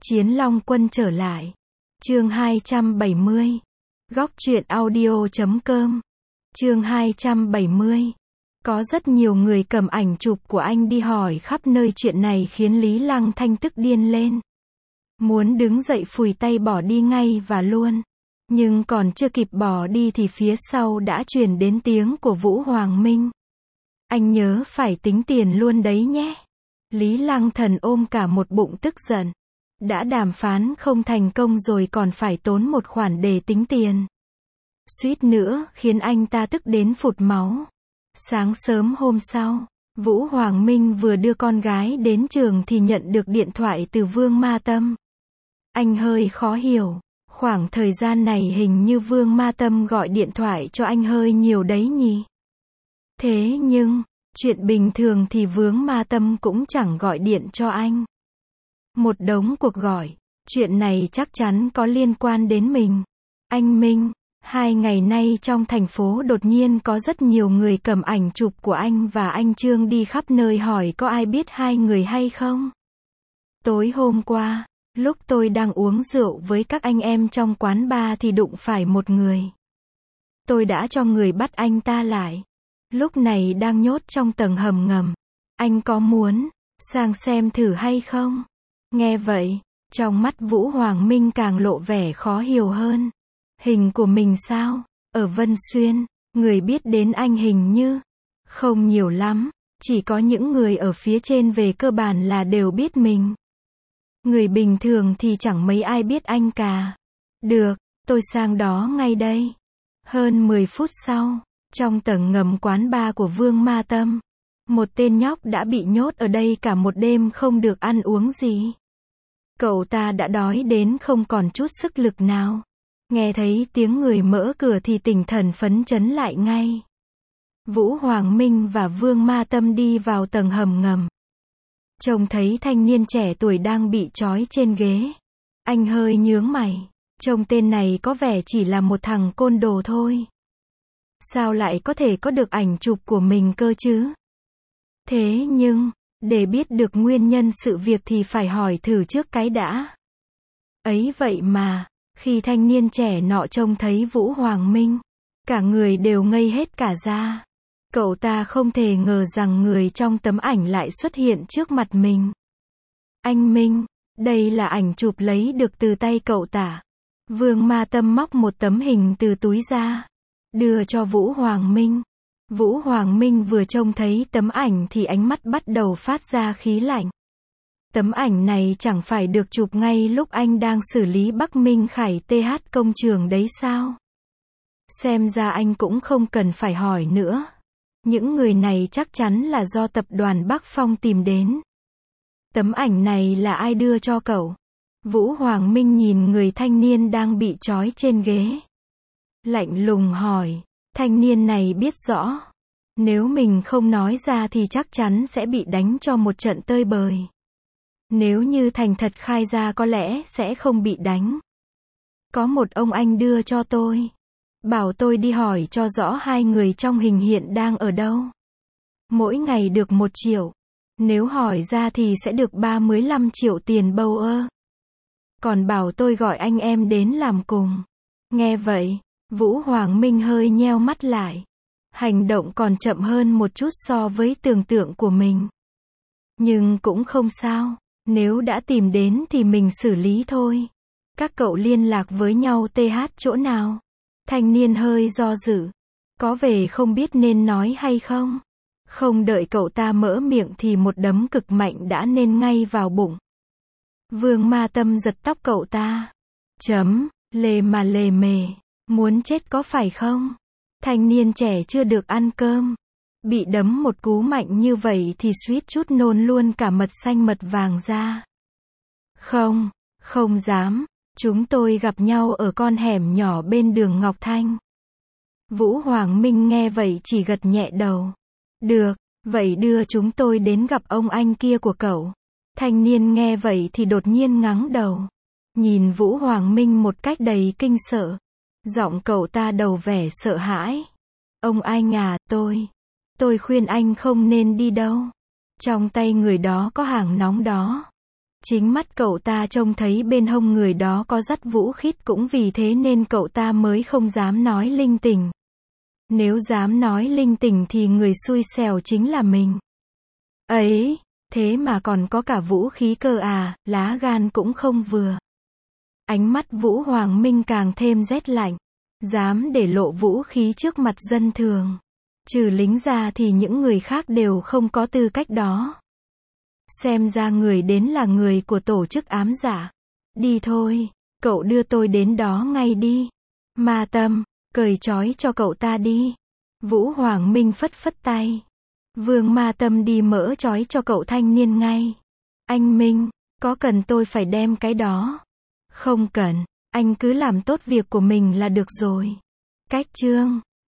Chiến Long Quân trở lại. Chương 270. Góc truyện audio.com. Chương 270. Có rất nhiều người cầm ảnh chụp của anh đi hỏi khắp nơi, chuyện này khiến Lý Lăng Thanh tức điên lên. Muốn đứng dậy phủi tay bỏ đi ngay và luôn. Nhưng còn chưa kịp bỏ đi thì phía sau đã truyền đến tiếng của Vũ Hoàng Minh. Anh nhớ phải tính tiền luôn đấy nhé. Lý Lăng Thần ôm cả một bụng tức giận. Đã đàm phán không thành công rồi còn phải tốn một khoản để tính tiền. Suýt nữa khiến anh ta tức đến phụt máu. Sáng sớm hôm sau, Vũ Hoàng Minh vừa đưa con gái đến trường thì nhận được điện thoại từ Vương Ma Tâm. Anh hơi khó hiểu. Khoảng thời gian này hình như Vương Ma Tâm gọi điện thoại cho anh hơi nhiều đấy nhỉ. Thế nhưng, chuyện bình thường thì Vương Ma Tâm cũng chẳng gọi điện cho anh. Một đống cuộc gọi, chuyện này chắc chắn có liên quan đến mình. Anh Minh, 2 ngày nay trong thành phố đột nhiên có rất nhiều người cầm ảnh chụp của anh và anh Trương đi khắp nơi hỏi có ai biết hai người hay không. Tối hôm qua, lúc tôi đang uống rượu với các anh em trong quán bar thì đụng phải một người. Tôi đã cho người bắt anh ta lại. Lúc này đang nhốt trong tầng hầm ngầm. Anh có muốn sang xem thử hay không? Nghe vậy, trong mắt Vũ Hoàng Minh càng lộ vẻ khó hiểu hơn. Hình của mình sao? Ở Vân Xuyên, người biết đến anh hình như không nhiều lắm, chỉ có những người ở phía trên về cơ bản là đều biết mình. Người bình thường thì chẳng mấy ai biết anh cả. Được, tôi sang đó ngay đây. Hơn 10 phút sau, trong tầng ngầm quán bar của Vương Ma Tâm, một tên nhóc đã bị nhốt ở đây cả một đêm không được ăn uống gì. Cậu ta đã đói đến không còn chút sức lực nào. Nghe thấy tiếng người mở cửa thì tinh thần phấn chấn lại ngay. Vũ Hoàng Minh và Vương Ma Tâm đi vào tầng hầm ngầm. Trông thấy thanh niên trẻ tuổi đang bị trói trên ghế. Anh hơi nhướng mày. Trông tên này có vẻ chỉ là một thằng côn đồ thôi. Sao lại có thể có được ảnh chụp của mình cơ chứ? Thế nhưng, để biết được nguyên nhân sự việc thì phải hỏi thử trước cái đã. Ấy vậy mà, khi thanh niên trẻ nọ trông thấy Vũ Hoàng Minh, cả người đều ngây hết cả ra. Cậu ta không thể ngờ rằng người trong tấm ảnh lại xuất hiện trước mặt mình. Anh Minh, đây là ảnh chụp lấy được từ tay cậu tả. Vương Ma Tâm móc một tấm hình từ túi ra, đưa cho Vũ Hoàng Minh. Vũ Hoàng Minh vừa trông thấy tấm ảnh thì ánh mắt bắt đầu phát ra khí lạnh. Tấm ảnh này chẳng phải được chụp ngay lúc anh đang xử lý Bắc Minh Khải TH công trường đấy sao? Xem ra anh cũng không cần phải hỏi nữa. Những người này chắc chắn là do tập đoàn Bắc Phong tìm đến. Tấm ảnh này là ai đưa cho cậu? Vũ Hoàng Minh nhìn người thanh niên đang bị trói trên ghế. Lạnh lùng hỏi. Thanh niên này biết rõ. Nếu mình không nói ra thì chắc chắn sẽ bị đánh cho một trận tơi bời. Nếu như thành thật khai ra có lẽ sẽ không bị đánh. Có một ông anh đưa cho tôi. Bảo tôi đi hỏi cho rõ hai người trong hình hiện đang ở đâu. Mỗi ngày được 1 triệu. Nếu hỏi ra thì sẽ được 35 triệu tiền bâu ơ. Còn bảo tôi gọi anh em đến làm cùng. Nghe vậy, Vũ Hoàng Minh hơi nheo mắt lại. Hành động còn chậm hơn một chút so với tưởng tượng của mình. Nhưng cũng không sao. Nếu đã tìm đến thì mình xử lý thôi. Các cậu liên lạc với nhau TH chỗ nào? Thanh niên hơi do dự. Có vẻ không biết nên nói hay không. Không đợi cậu ta mở miệng thì một đấm cực mạnh đã nên ngay vào bụng. Vương Ma Tâm giật tóc cậu ta. Lề mà lề mề. Muốn chết có phải không? Thanh niên trẻ chưa được ăn cơm. Bị đấm một cú mạnh như vậy thì suýt chút nôn luôn cả mật xanh mật vàng ra. Không dám. Chúng tôi gặp nhau ở con hẻm nhỏ bên đường Ngọc Thanh. Vũ Hoàng Minh nghe vậy chỉ gật nhẹ đầu. Được, vậy đưa chúng tôi đến gặp ông anh kia của cậu. Thanh niên nghe vậy thì đột nhiên ngáng đầu. Nhìn Vũ Hoàng Minh một cách đầy kinh sợ. Giọng cậu ta đầu vẻ sợ hãi. Ông anh à, tôi khuyên anh không nên đi đâu. Trong tay người đó có hàng nóng đó. Chính mắt cậu ta trông thấy bên hông người đó có dắt vũ khí, cũng vì thế nên cậu ta mới không dám nói linh tinh. Nếu dám nói linh tinh thì người xui xẻo chính là mình. Ấy, thế mà còn có cả vũ khí cơ à, lá gan cũng không vừa. Ánh mắt Vũ Hoàng Minh càng thêm rét lạnh. Dám để lộ vũ khí trước mặt dân thường. Trừ lính ra thì những người khác đều không có tư cách đó. Xem ra người đến là người của tổ chức ám giả. Đi thôi, cậu đưa tôi đến đó ngay đi. Ma Tâm, cởi trói cho cậu ta đi. Vũ Hoàng Minh phất phất tay. Vương Ma Tâm đi mở trói cho cậu thanh niên ngay. Anh Minh, có cần tôi phải đem cái đó? Không cần, anh cứ làm tốt việc của mình là được rồi. Cách chương